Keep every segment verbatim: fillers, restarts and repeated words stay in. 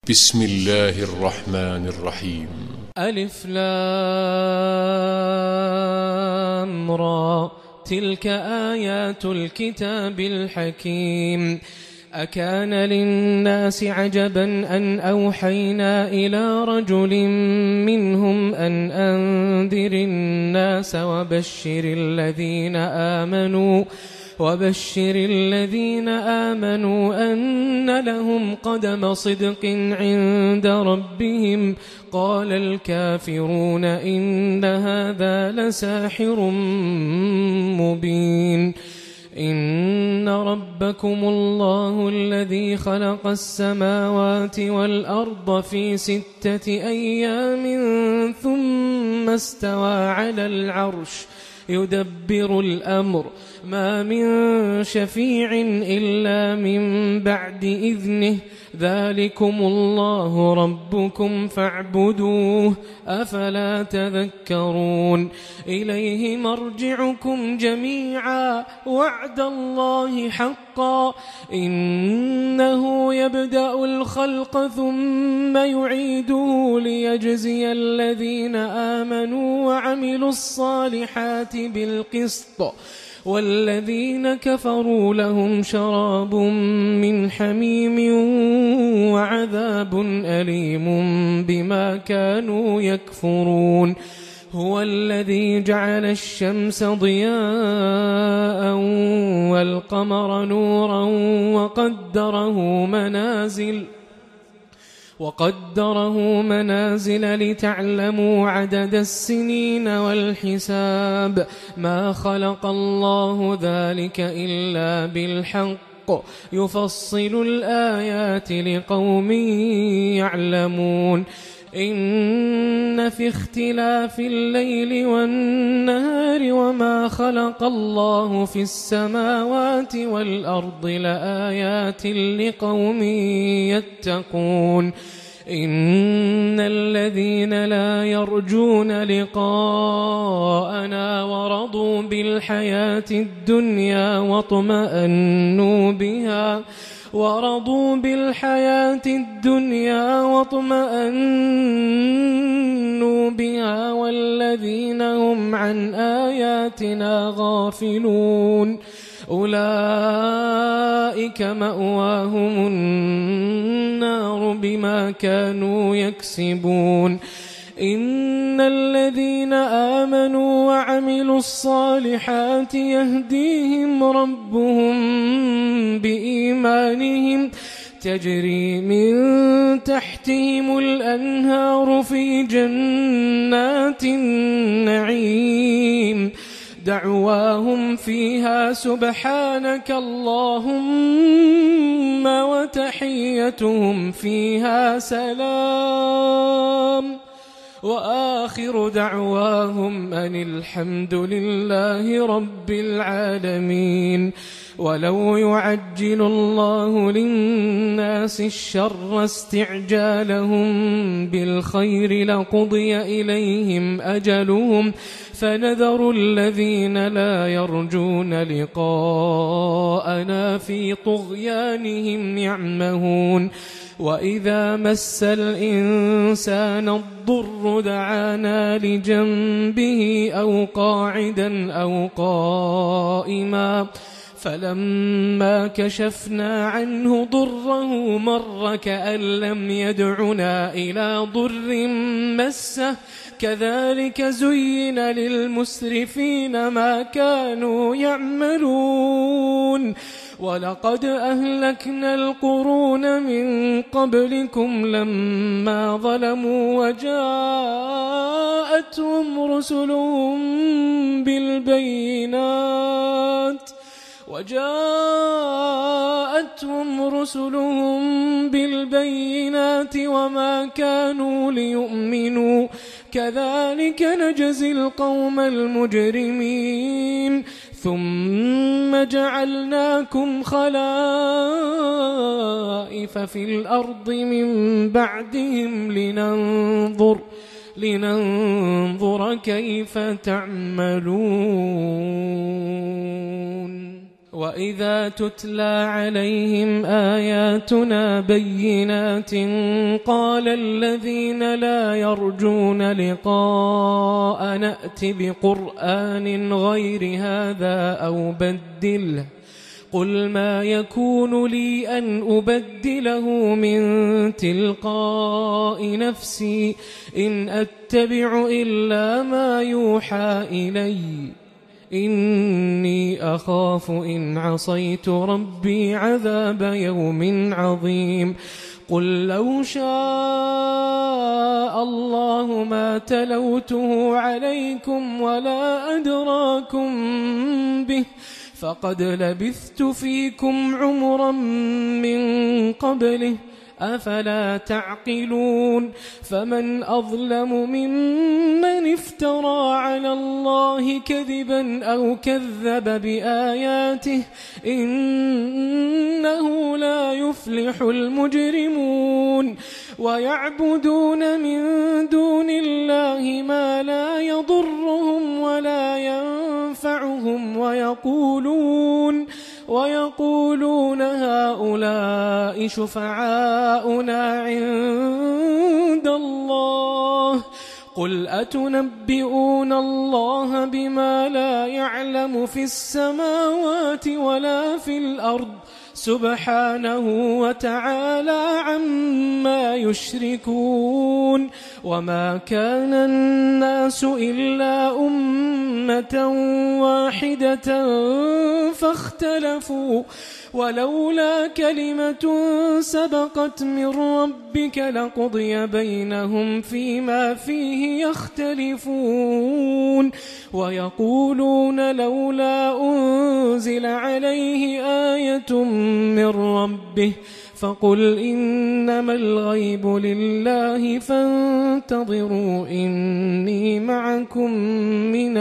بسم الله الرحمن الرحيم. ألف لام را، تلك آيات الكتاب الحكيم. أكان للناس عجبا أن أوحينا إلى رجل منهم أن أنذر الناس وبشر الذين آمنوا وبشر الذين آمنوا أن لهم قدم صدق عند ربهم. قال الكافرون إن هذا لساحر مبين. إن ربكم الله الذي خلق السماوات والأرض في ستة أيام ثم استوى على العرش يدبر الأمر، ما من شفيع إلا من بعد إذنه، ذلكم الله ربكم فاعبدوه، أفلا تذكرون. إليه مرجعكم جميعا وعد الله حقا، إنه يبدأ الخلق ثم يعيده ليجزي الذين آمنوا وعملوا الصالحات بالقسط، والذين كفروا لهم شراب من حميم وعذاب أليم بما كانوا يكفرون. هو الذي جعل الشمس ضياء والقمر نورا وقدره منازل وقدره منازل لتعلموا عدد السنين والحساب، ما خلق الله ذلك إلا بالحق، يفصل الآيات لقوم يعلمون. إن في اختلاف الليل والنهار وما خلق الله في السماوات والأرض لآيات لقوم يتقون. إن الذين لا يرجون لقاءنا ورضوا بالحياة الدنيا واطمأنوا بها ورضوا بالحياة الدنيا واطمأنوا بها والذين هم عن آياتنا غافلون أولئك مأواهم النار بما كانوا يكسبون. إن الذين آمنوا وعملوا الصالحات يهديهم ربهم بإيمانهم، تجري من تحتهم الأنهار في جنات النعيم، دعواهم فيها سبحانك اللهم وتحيتهم فيها سلام، وآخر دعواهم أن الحمد لله رب العالمين. ولو يعجل الله للناس الشر استعجالهم بالخير لقضي إليهم أجلهم، فنذر الذين لا يرجون لقاءنا في طغيانهم يعمهون. وإذا مس الإنسان الضر دعانا لجنبه أو قاعدا أو قائما، فلما كشفنا عنه ضره مر كأن لم يدعنا إلى ضر مسه، كذلك زين للمسرفين ما كانوا يعملون. ولقد أهلكنا القرون من قبلكم لما ظلموا وجاءتهم رسلهم بالبينات وجاءتهم رسلهم بالبينات وما كانوا ليؤمنوا، كذلك نجزي القوم المجرمين. ثم جعلناكم خلائف في الأرض من بعدهم لننظر لننظر كيف تعملون. وإذا تتلى عليهم آياتنا بينات قال الذين لا يرجون لقاء نأت بقرآن غير هذا أو بدله قل ما يكون لي أن أبدله من تلقاء نفسي إن أتبع إلا ما يوحى إلي إني أخاف إن عصيت ربي عذاب يوم عظيم قل لو شاء الله ما تلوته عليكم ولا أدراكم به فقد لبثت فيكم عمرا من قبله أفلا تعقلون فمن أظلم ممن افترى على الله كذبا أو كذب بآياته إنه لا يفلح المجرمون ويعبدون من دون الله ما لا يضرهم ولا ينفعهم ويقولون ويقولون هؤلاء شفعاؤنا عند الله قل أتنبئون الله بما لا يعلم في السماوات ولا في الأرض سبحانه وتعالى عما يشركون وما كان الناس إلا أمة واحدة فاختلفوا ولولا كلمة سبقت من ربك لقضي بينهم فيما فيه يختلفون ويقولون لولا أنزل عليه آية من ربه فقل إنما الغيب لله فانتظروا إني معكم من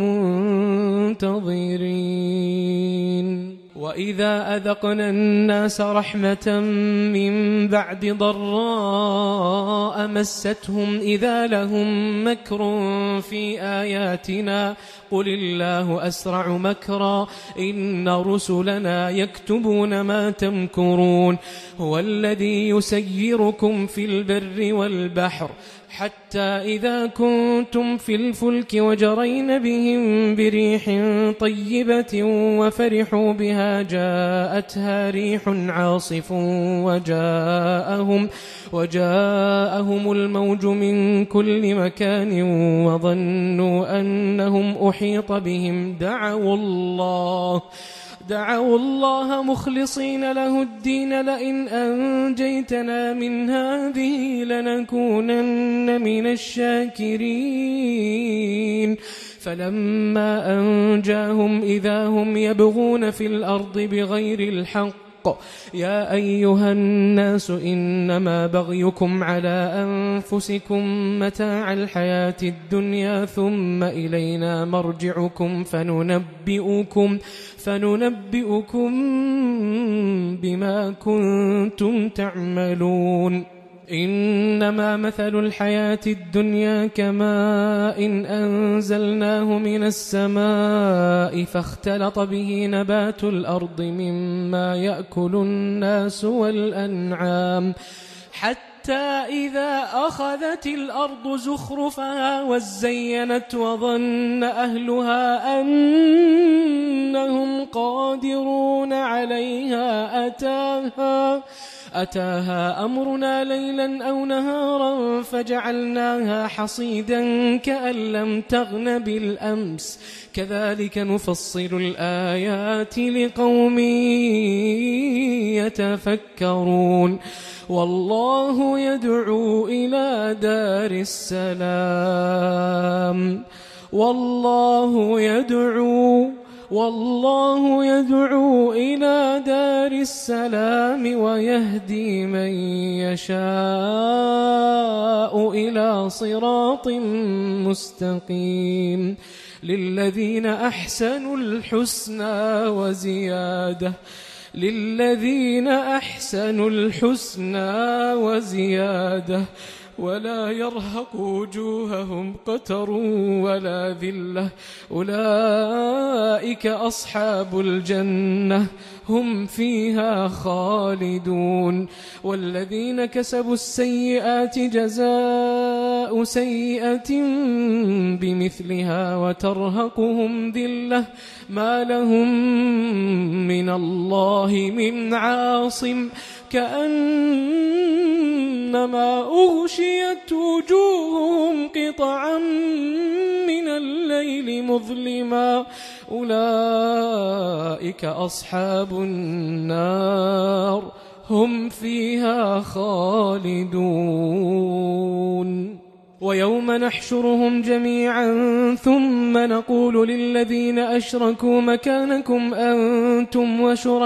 المنتظرين وإذا أذقنا الناس رحمة من بعد ضراء مستهم إذا لهم مكر في آياتنا قل الله أسرع مكرا إن رسلنا يكتبون ما تمكرون هو الذي يسيركم في البر والبحر حتى إذا كنتم في الفلك وجرين بهم بريح طيبة وفرحوا بها جاءتها ريح عاصف وجاءهم, وجاءهم الموج من كل مكان وظنوا أنهم أحيط بهم دعوا الله دعوا الله مخلصين له الدين لئن أنجيتنا من هذه لنكونن من الشاكرين فلما أنجاهم إذا هم يبغون في الأرض بغير الحق يا أيها الناس إنما بغيكم على أنفسكم متاع الحياة الدنيا ثم إلينا مرجعكم فننبئكم فننبئكم بما كنتم تعملون إنما مثل الحياة الدنيا كماء إن أنزلناه من السماء فاختلط به نبات الأرض مما يأكل الناس والأنعام حتى إذا أخذت الأرض زخرفها وزينت وظن أهلها أنهم قادرون عليها أتاها أتاها أمرنا ليلا أو نهارا فجعلناها حصيدا كأن لم تغن بالأمس كذلك نفصل الآيات لقوم يتفكرون والله يدعو إلى دار السلام والله يدعو والله يدعو إلى دار السلام ويهدي من يشاء إلى صراط مستقيم للذين أحسنوا الحسنى وزيادة للذين أحسنوا الحسنى وزيادة ولا يرهق وجوههم قتر ولا ذلة أولئك أصحاب الجنة هم فيها خالدون والذين كسبوا السيئات جزاء سيئة بمثلها وترهقهم ذلة ما لهم من الله من عاصم كأنما أغشيت وجوههم قطعا من الليل مظلما أولئك أصحاب النار هم فيها خالدون ويوم نحشرهم جميعا ثم نقول للذين أشركوا مكانكم أنتم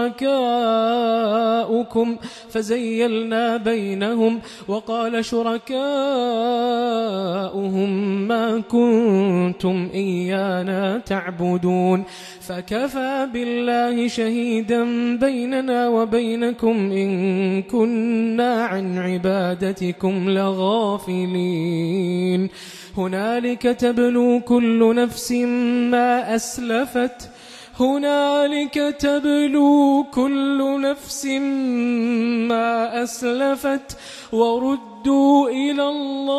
وشركاؤكم فزيلنا بينهم وقال شركاؤهم ما كنتم إيانا تعبدون فكفى بالله شهيدا بيننا وبينكم إن كنا عن عبادتكم لغافلين هنالك تبلو كل نفس ما أسلفت هنالك تبلو كل نفس ما أسلفت وردوا إلى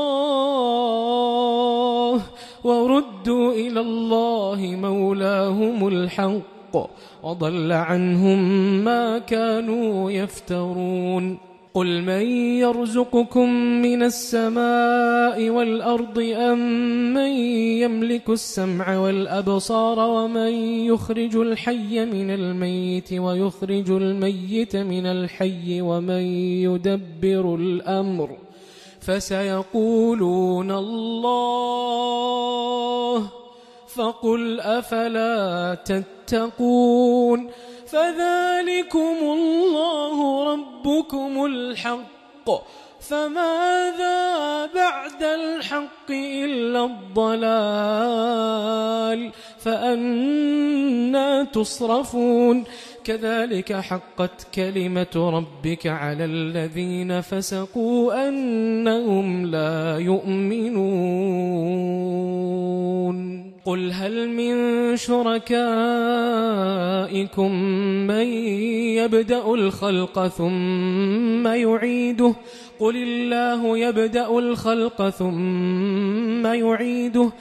الله وردوا إلى الله مولاهم الحق وضل عنهم ما كانوا يفترون قل من يرزقكم من السماء والأرض أم من يملك السمع والأبصار ومن يخرج الحي من الميت ويخرج الميت من الحي ومن يدبر الأمر فسيقولون الله فقل أفلا تتقون فذلكم الله ربكم الحق فماذا بعد الحق إلا الضلال فأنى تصرفون كذلك حقت كلمة ربك على الذين فسقوا أنهم لا يؤمنون قل هل من شركائكم من يبدأ الخلق ثم يعيده قل الله يبدأ الخلق ثم يعيده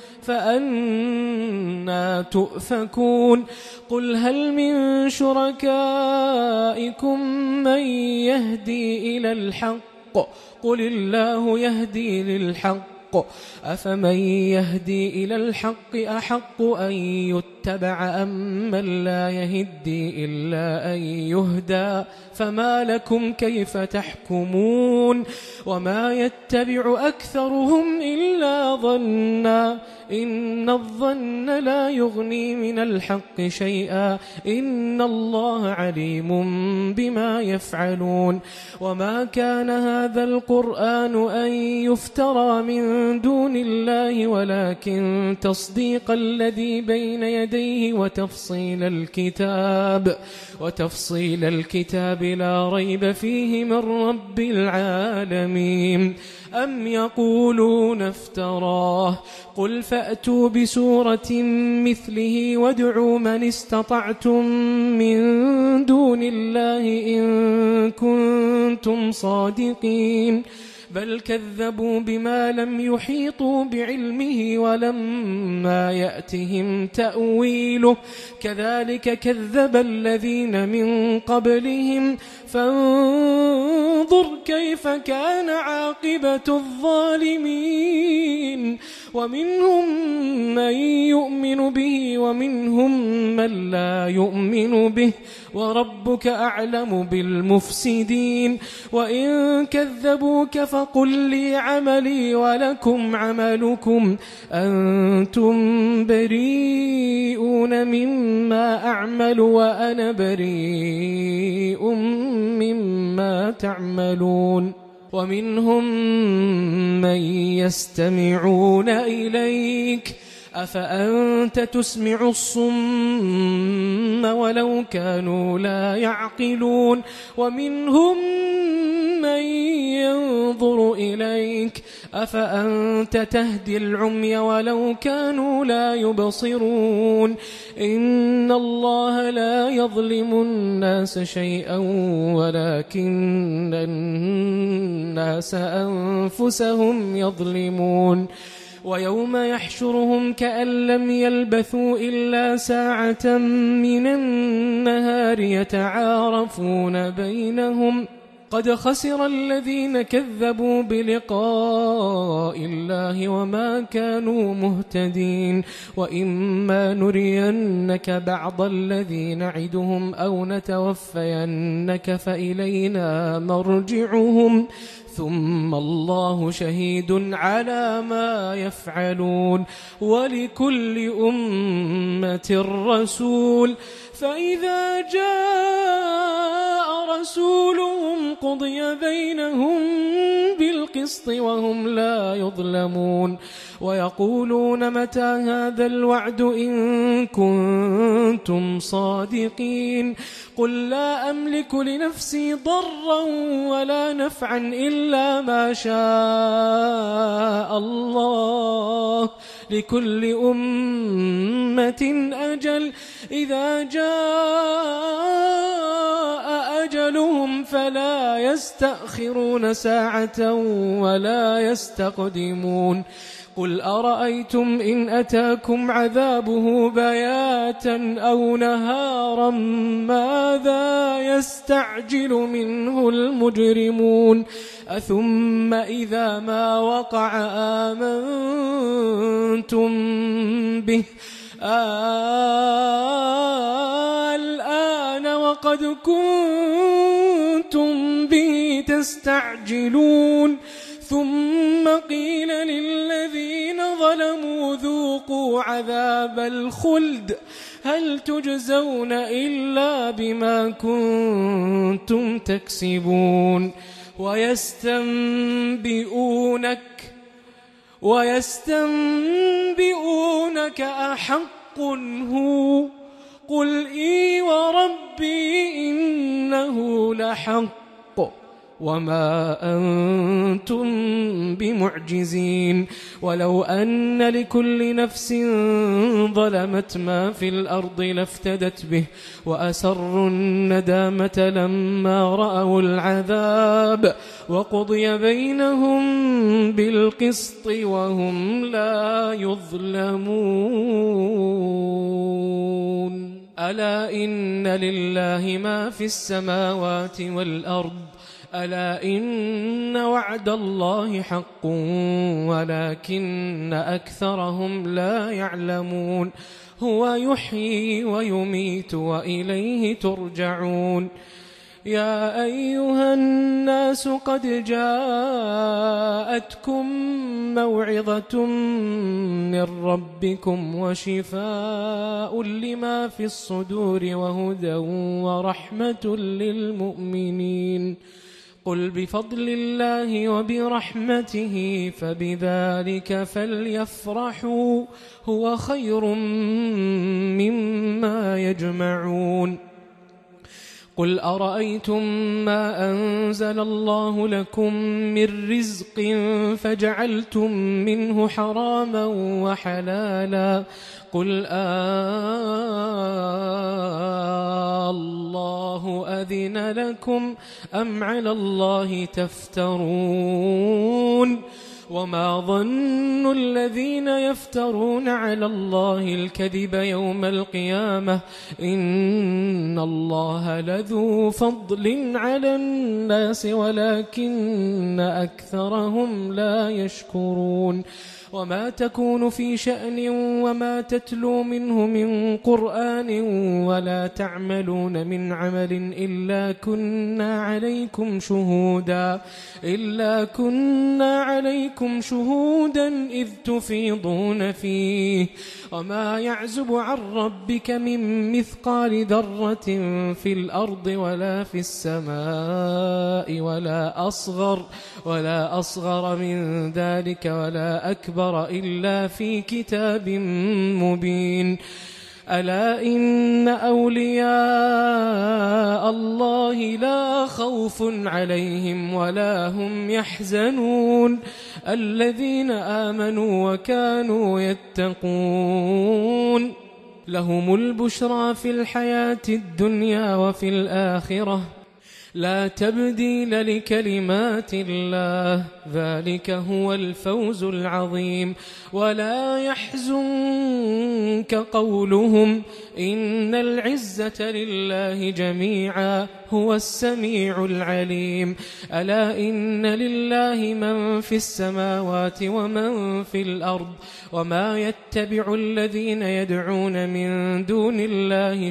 فأنى تؤفكون قل هل من شركائكم من يهدي إلى الحق قل الله يهدي للحق أفمن يهدي إلى الحق أحق أن يتبع أم من لا يهدي إلا أن يهدى فما لكم كيف تحكمون وما يتبع أكثرهم إلا ظنا إن الظن لا يغني من الحق شيئا إن الله عليم بما يفعلون وما كان هذا القرآن أن يفترى من دون الله ولكن تصديق الذي بين يديه وتفصيل الكتاب وتفصيل الكتاب لا ريب فيه من رب العالمين أم يقولون افتراه قل فأتوا بسورة مثله وادعوا من استطعتم من دون الله إن كنتم صادقين بل كذبوا بما لم يحيطوا بعلمه ولما يأتهم تأويله كذلك كذب الذين من قبلهم فانظر كيف كان عاقبة الظالمين ومنهم من يؤمن به ومنهم من لا يؤمن به وربك أعلم بالمفسدين وإن كذبوك فقل لي عملي ولكم عملكم أنتم بريئون مما أعمل وأنا بريء مما تعملون ومنهم من يستمعون إليك أفأنت تسمع الصم ولو كانوا لا يعقلون ومنهم من ينظر إليك أفأنت تهدي العمي ولو كانوا لا يبصرون إن الله لا يظلم الناس شيئا ولكن الناس أنفسهم يظلمون ويوم يحشرهم كأن لم يلبثوا إلا ساعة من النهار يتعارفون بينهم قد خسر الذين كذبوا بلقاء الله وما كانوا مهتدين وإما نرينك بعض الذي نعدهم أو نتوفينك فإلينا مرجعهم ثم الله شهيد على ما يفعلون ولكل أمة رسول فإذا جاء رسولهم قضي بينهم بالقسط وهم لا يظلمون ويقولون متى هذا الوعد إن كنتم صادقين قل لا أملك لنفسي ضرا ولا نفعا إلا ما شاء الله لكل أمة أجل إذا جاء أجلهم فلا يستأخرون ساعة ولا يستقدمون قل أرأيتم إن أتاكم عذابه بياتا أو نهارا ماذا يستعجل منه المجرمون أثم إذا ما وقع آمنتم به الآن وقد كنتم به تستعجلون ثم قيل للذين ظلموا ذوقوا عذاب الخلد هل تجزون إلا بما كنتم تكسبون ويستنبئونك ويستنبئونك أحق هو قل إي وربي إنه لحق وما أنتم بمعجزين ولو أن لكل نفس ظلمت ما في الأرض لافتدت به وأسروا الندامة لما رأوا العذاب وقضي بينهم بالقسط وهم لا يظلمون ألا إن لله ما في السماوات والأرض ألا إن وعد الله حق ولكن أكثرهم لا يعلمون هو يحيي ويميت وإليه ترجعون يا أيها الناس قد جاءتكم موعظة من ربكم وشفاء لما في الصدور وهدى ورحمة للمؤمنين قل بفضل الله وبرحمته فبذلك فليفرحوا هو خير مما يجمعون قل أرأيتم ما أنزل الله لكم من رزق فجعلتم منه حراما وحلالا قل آه الله أذن لكم أم على الله تفترون وما ظن الذين يفترون على الله الكذب يوم القيامة إن الله لذو فضل على الناس ولكن أكثرهم لا يشكرون وما تكون في شأن وما تتلو منه من قرآن ولا تعملون من عمل إلا كنا عليكم شهودا إلا كنا عليكم شهودا إذ تفيضون فيه وما يعزب عن ربك من مثقال ذرة في الأرض ولا في السماء ولا أصغر ولا أصغر من ذلك ولا أكبر إلا في كتاب مبين ألا إن أولياء الله لا خوف عليهم ولا هم يحزنون الذين آمنوا وكانوا يتقون لهم البشرى في الحياة الدنيا وفي الآخرة لا تبديل لكلمات الله ذلك هو الفوز العظيم ولا يحزنك قولهم إن العزة لله جميعا هو السميع العليم ألا إن لله من في السماوات ومن في الأرض وما يتبع الذين يدعون من دون الله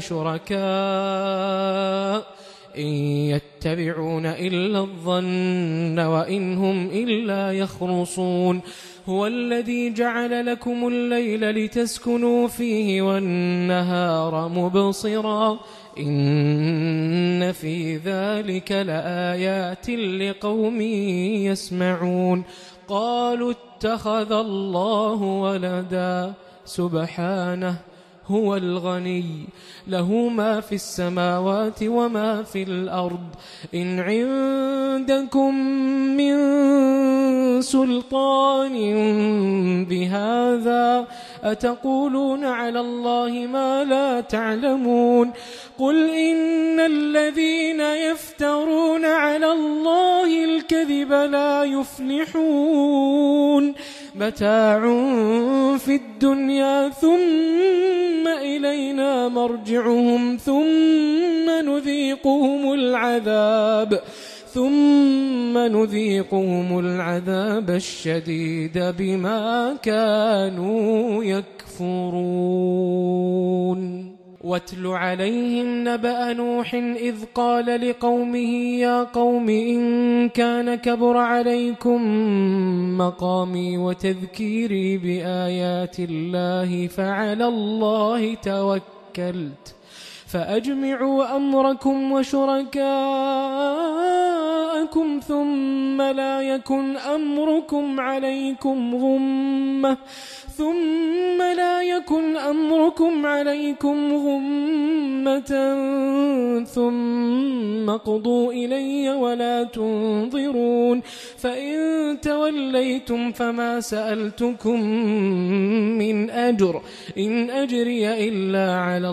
شركاء إن يتبعون إلا الظن وإن هم إلا يخرصون هو الذي جعل لكم الليل لتسكنوا فيه والنهار مبصرا إن في ذلك لآيات لقوم يسمعون قالوا اتخذ الله ولدا سبحانه هو الغني له ما في السماوات وما في الأرض إن عندكم من سلطان بهذا أتقولون على الله ما لا تعلمون قل إن الذين يفترون على الله الكذب لا يفلحون متاع في الدنيا ثم إلينا مرجعهم ثم نذيقهم العذاب ثم نذيقهم العذاب الشديد بما كانوا يكفرون واتل عليهم نبأ نوح إذ قال لقومه يا قوم إن كان كبر عليكم مقامي وتذكيري بآيات الله فعلى الله توكلت فأجمعوا أمركم وشركاءكم ثم لا يكن أمركم عليكم غمة ثم لا يكن أمركم عليكم غمة ثم اقضوا إلي ولا تنظرون فإن توليتم فما سألتكم من أجر إن أجري إلا على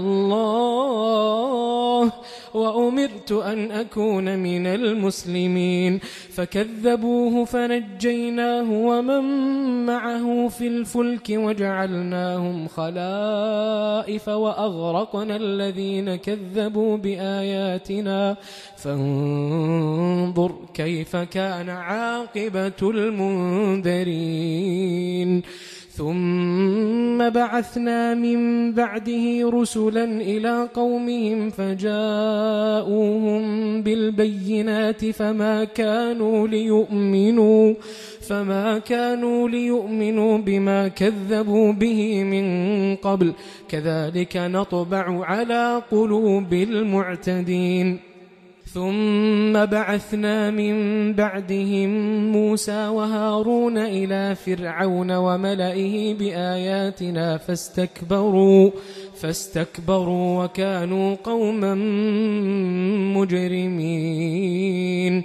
الله وأمرت أن أكون من المسلمين فكذبوه فنجيناه ومن معه في الفلك وجعلناهم خلائف وأغرقنا الذين كذبوا بآياتنا فانظر كيف كان عاقبة المنذرين ثم بعثنا من بعده رسلا إلى قومهم فجاءوهم بالبينات فما كانوا ليؤمنوا فما كانوا ليؤمنوا بما كذبوا به من قبل كذلك نطبع على قلوب المعتدين ثم بعثنا من بعدهم موسى وهارون إلى فرعون وملئه بآياتنا فاستكبروا فاستكبروا وكانوا قوما مجرمين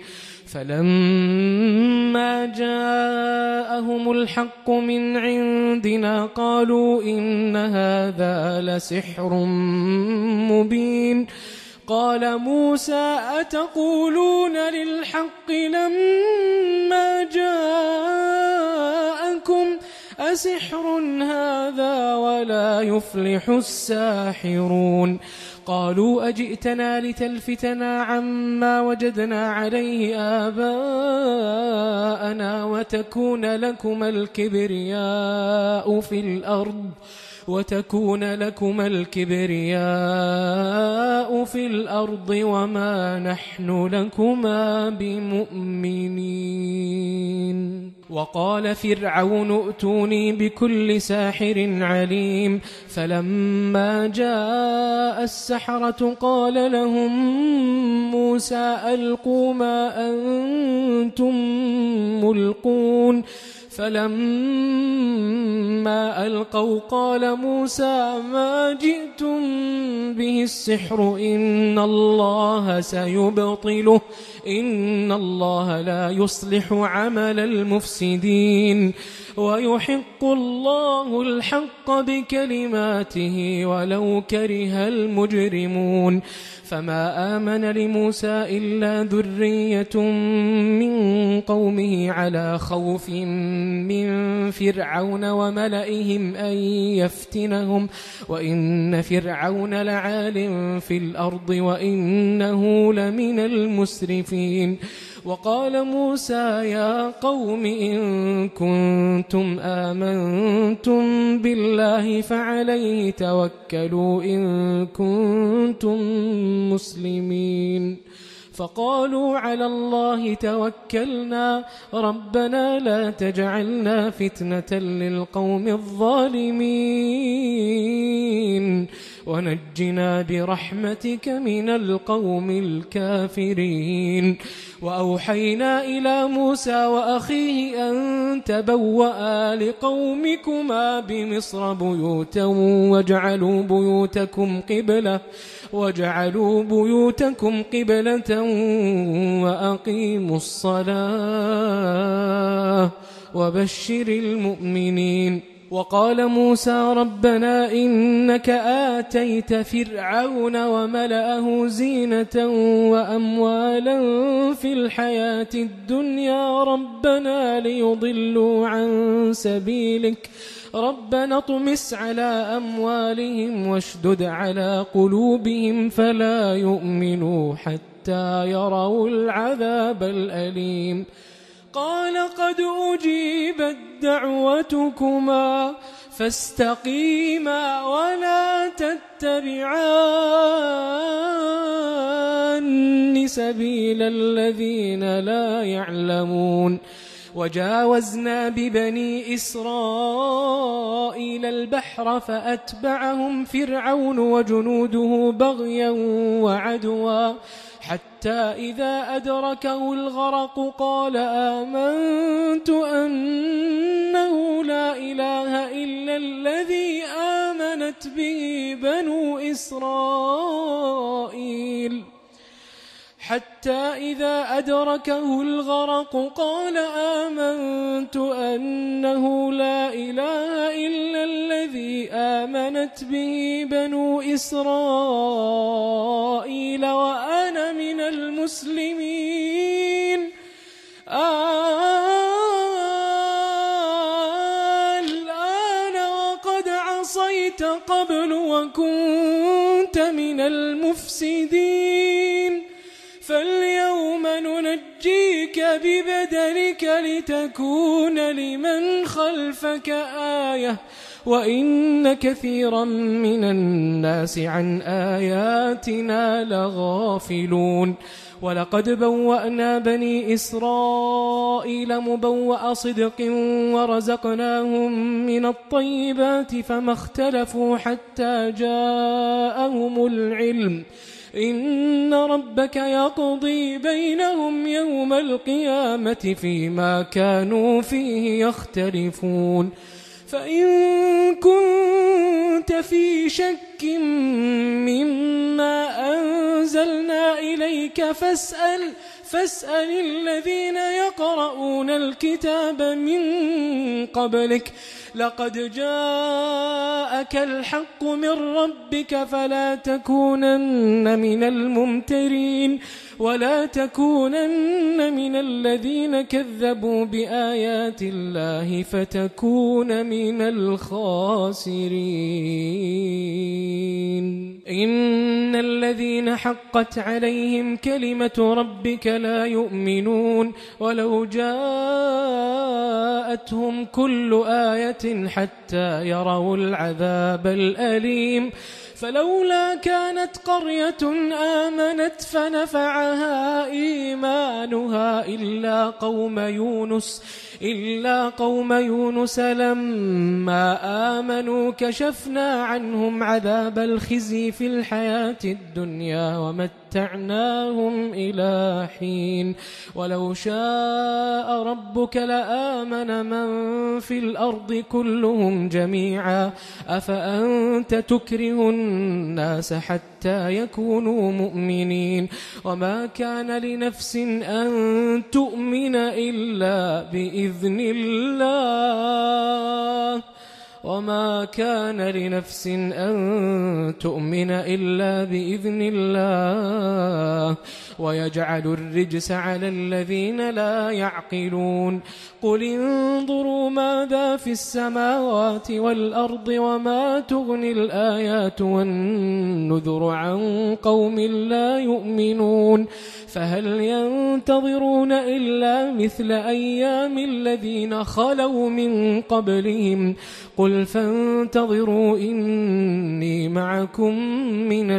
فلما جاءهم الحق من عندنا قالوا إن هذا لسحر مبين قال موسى أتقولون للحق لما جاءكم أسحر هذا ولا يفلح الساحرون قالوا أجئتنا لتلفتنا عما وجدنا عليه آباءنا وتكون لكما الكبرياء في الأرض وتكون لكما الكبرياء في الأرض وما نحن لكما بمؤمنين وقال فرعون ائتوني بكل ساحر عليم فلما جاء السحرة قال لهم موسى موسى ألقوا ما أنتم ملقون فلما ألقوا قال موسى ما جئتم به السحر إن الله سيبطله إن الله لا يصلح عمل المفسدين ويحق الله الحق بكلماته ولو كره المجرمون فما آمن لموسى إلا ذرية من قومه على خوف من فرعون وملئهم أن يفتنهم وإن فرعون لعال في الأرض وإنه لمن المسرفين وقال موسى يا قوم إن كنتم آمنتم بالله فعليه توكلوا إن كنتم مسلمين فقالوا على الله توكلنا ربنا لا تجعلنا فتنة للقوم الظالمين ونجنا برحمتك من القوم الكافرين وأوحينا إلى موسى وأخيه أن تبوأ لقومكما بمصر بيوتا واجعلوا بيوتكم قبلة واجعلوا بيوتكم قبلة وأقيموا الصلاة وبشر المؤمنين وقال موسى ربنا إنك آتيت فرعون وملأه زينة وأموالا في الحياة الدنيا ربنا ليضلوا عن سبيلك ربنا اطمس على أموالهم واشدد على قلوبهم فلا يؤمنوا حتى يروا العذاب الأليم قال قد أجيبت دعوتكما فاستقيما ولا تتبعان سبيل الذين لا يعلمون وجاوزنا ببني إسرائيل البحر فأتبعهم فرعون وجنوده بغيا وعدوا حتى إذا أدركه الغرق قال آمنت أنه لا إله إلا الذي آمنت به بنو إسرائيل حتى إذا أدركه الغرق قال آمنت أنه لا إله إلا الذي آمنت به بنو إسرائيل وأنا من المسلمين الآن وقد عصيت قبل وكنت من المفسدين فاليوم ننجيك ببدنك لتكون لمن خلفك آية وإن كثيرا من الناس عن آياتنا لغافلون ولقد بوأنا بني إسرائيل مبوأ صدق ورزقناهم من الطيبات فما اختلفوا حتى جاءهم العلم إن ربك يقضي بينهم يوم القيامة فيما كانوا فيه يختلفون فإن كنت في شك مما أنزلنا إليك فاسأل فاسأل الذين يقرؤون الكتاب من قبلك لقد جاءك الحق من ربك فلا تكونن من الممترين ولا تكونن من الذين كذبوا بآيات الله فتكون من الخاسرين إن الذين حقت عليهم كلمة ربك لا يؤمنون ولو جاءتهم كل آية حتى يروا العذاب الأليم فلولا كانت قرية آمنت فنفعها إيمانها إلا قوم يونس إلا قوم يونس لما آمنوا كشفنا عنهم عذاب الخزي في الحياة الدنيا ومتعناهم إلى حين ولو شاء ربك لآمن من في الأرض كلهم جميعا أفأنت تكره الناس حتى يكونوا مؤمنين وما كان لنفس أن تؤمن إلا بإذن الله وما كان لنفس أن تؤمن إلا بإذن الله ويجعل الرجس على الذين لا يعقلون قل انظروا ماذا في السماوات والأرض وما تغني الآيات والنذر عن قوم لا يؤمنون فهل ينتظرون إلا مثل أيام الذين خلوا من قبلهم قل فانتظروا إني معكم من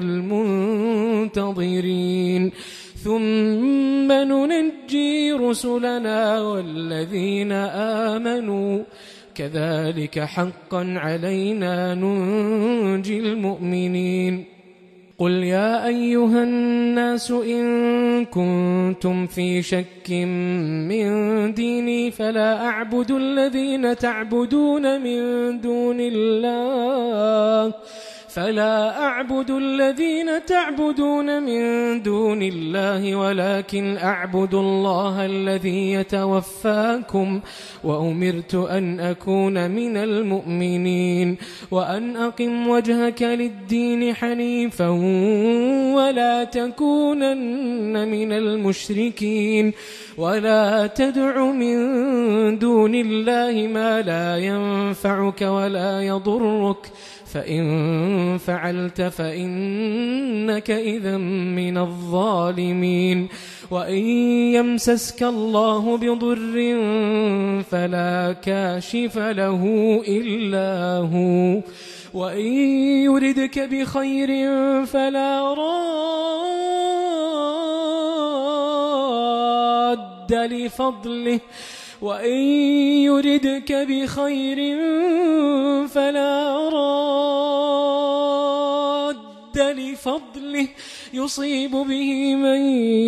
المنتظرين ثم ننجي رسلنا والذين آمنوا كذلك حقا علينا ننجي المؤمنين قل يا أيها الناس إن كنتم في شك من ديني فلا أعبد الذين تعبدون من دون الله فلا أعبد الذين تعبدون من دون الله ولكن أعبد الله الذي يتوفاكم وأمرت أن أكون من المؤمنين وأن أقم وجهك للدين حنيفا ولا تكونن من المشركين ولا تدع من دون الله ما لا ينفعك ولا يضرك فإن فعلت فإنك إذا من الظالمين وإن يمسسك الله بضر فلا كاشف له إلا هو وإن يردك بخير فلا راد لفضله وإن يردك بخير فلا راد لفضله يصيب به من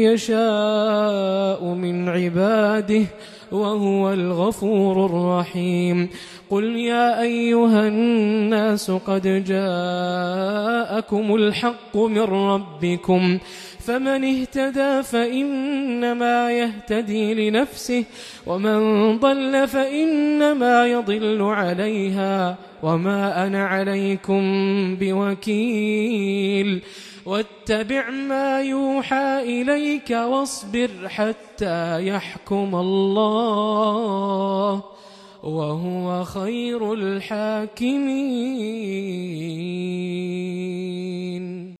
يشاء من عباده وهو الغفور الرحيم قل يا أيها الناس قد جاءكم الحق من ربكم فمن اهتدى فإنما يهتدي لنفسه ومن ضل فإنما يضل عليها وما أنا عليكم بوكيل واتبع ما يوحى إليك واصبر حتى يحكم الله وهو خير الحاكمين.